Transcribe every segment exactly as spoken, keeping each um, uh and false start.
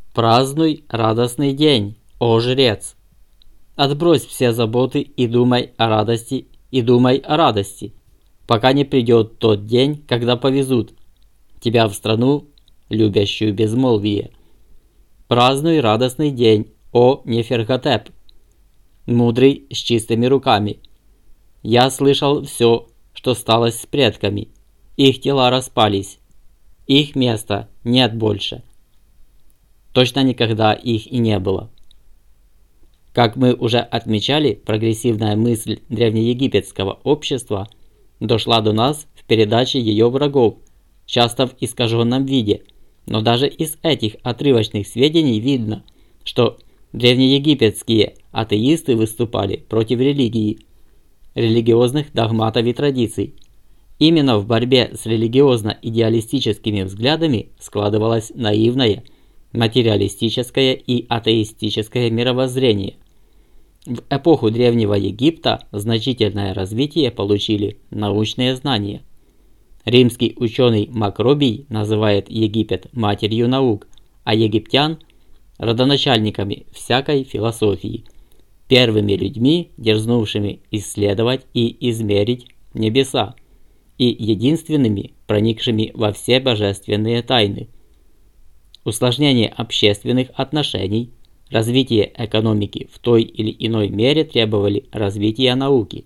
Празднуй радостный день, о жрец! Отбрось все заботы и думай о радости, и думай о радости, пока не придет тот день, когда повезут тебя в страну, любящую безмолвие. Празднуй радостный день, о Неферготеп, мудрый с чистыми руками. Я слышал все, что сталось с предками. Их тела распались. Их места нет больше. Точно никогда их и не было. Как мы уже отмечали, прогрессивная мысль древнеегипетского общества дошла до нас в передаче ее врагов, часто в искаженном виде, но даже из этих отрывочных сведений видно, что древнеегипетские атеисты выступали против религии, религиозных догматов и традиций. Именно в борьбе с религиозно-идеалистическими взглядами складывалось наивное, материалистическое и атеистическое мировоззрение. В эпоху Древнего Египта значительное развитие получили научные знания. Римский ученый Макробий называет Египет матерью наук, а египтян – родоначальниками всякой философии, первыми людьми, дерзнувшими исследовать и измерить небеса, и единственными, проникшими во все божественные тайны. Усложнение общественных отношений, развитие экономики в той или иной мере требовали развития науки.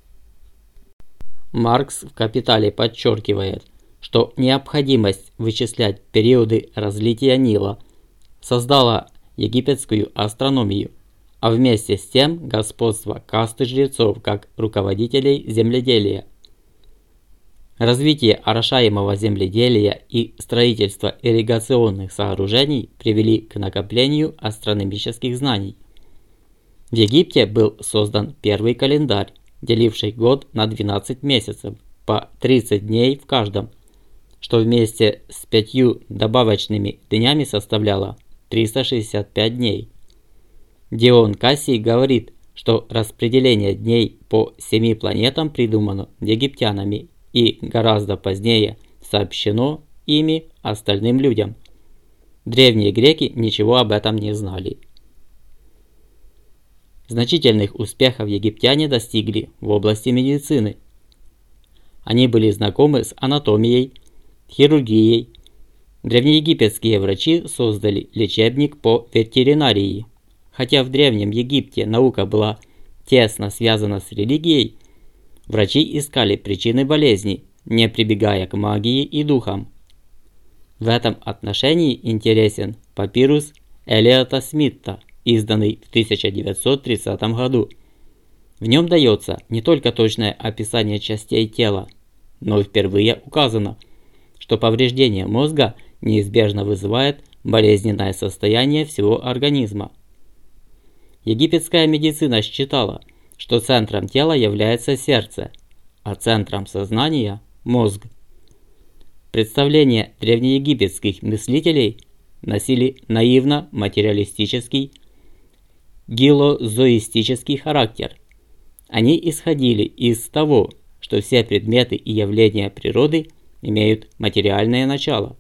Маркс в «Капитале» подчеркивает, что необходимость вычислять периоды разлития Нила создала египетскую астрономию, а вместе с тем господство касты жрецов как руководителей земледелия. Развитие орошаемого земледелия и строительство ирригационных сооружений привели к накоплению астрономических знаний. В Египте был создан первый календарь, деливший год на двенадцать месяцев, по тридцать дней в каждом, что вместе с пятью добавочными днями составляло триста шестьдесят пять дней. Дион Кассий говорит, что распределение дней по семи планетам придумано египтянами и гораздо позднее сообщено ими остальным людям. Древние греки ничего об этом не знали. Значительных успехов египтяне достигли в области медицины. Они были знакомы с анатомией, хирургией. Древнеегипетские врачи создали лечебник по ветеринарии. Хотя в Древнем Египте наука была тесно связана с религией, врачи искали причины болезни, не прибегая к магии и духам. В этом отношении интересен папирус Элиота Смитта, изданный в тысяча девятьсот тридцатом году. В нем дается не только точное описание частей тела, но и впервые указано, что повреждение мозга неизбежно вызывает болезненное состояние всего организма. Египетская медицина считала, что центром тела является сердце, а центром сознания – мозг. Представления древнеегипетских мыслителей носили наивно-материалистический, гилозоистический характер. Они исходили из того, что все предметы и явления природы имеют материальное начало.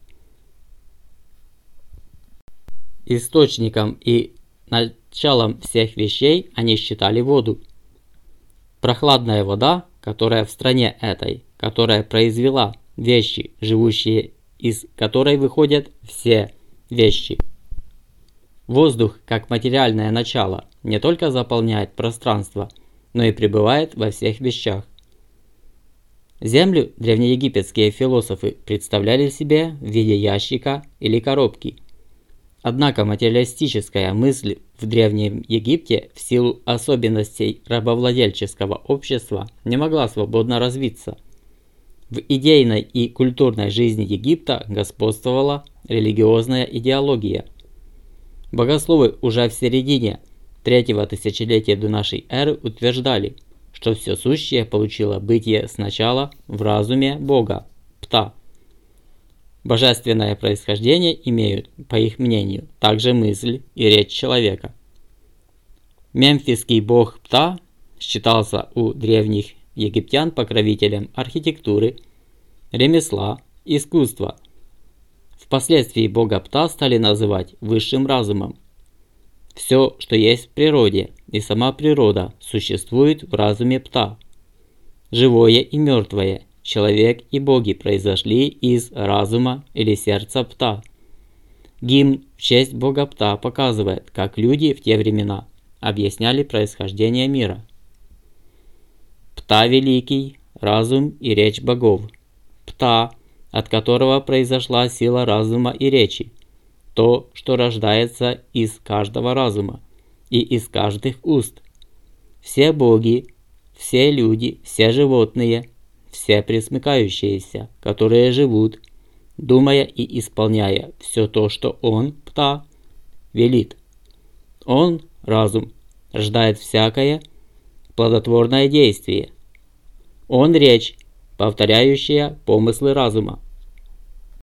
Источником и началом всех вещей они считали воду. Прохладная вода, которая в стране этой, которая произвела вещи, живущие из которой выходят все вещи. Воздух, как материальное начало, не только заполняет пространство, но и пребывает во всех вещах. Землю древнеегипетские философы представляли себе в виде ящика или коробки. Однако материалистическая мысль в Древнем Египте в силу особенностей рабовладельческого общества не могла свободно развиться. В идейной и культурной жизни Египта господствовала религиозная идеология. Богословы уже в середине третьего тысячелетия до нашей эры утверждали, что все сущее получило бытие сначала в разуме Бога, Пта. Божественное происхождение имеют, по их мнению, также мысль и речь человека. Мемфисский бог Пта считался у древних египтян покровителем архитектуры, ремесла, искусства. В Впоследствии Бога Пта стали называть высшим разумом. Все, что есть в природе, и сама природа, существует в разуме Пта. Живое и мертвое, человек и боги произошли из разума или сердца Пта. Гимн в честь Бога Пта показывает, как люди в те времена объясняли происхождение мира. Пта великий, разум и речь богов. Пта, от которого произошла сила разума и речи, то, что рождается из каждого разума и из каждых уст. Все боги, все люди, все животные, все пресмыкающиеся, которые живут, думая и исполняя все то, что он, Пта, велит. Он, разум, рождает всякое плодотворное действие. Он речь, повторяющая помыслы разума.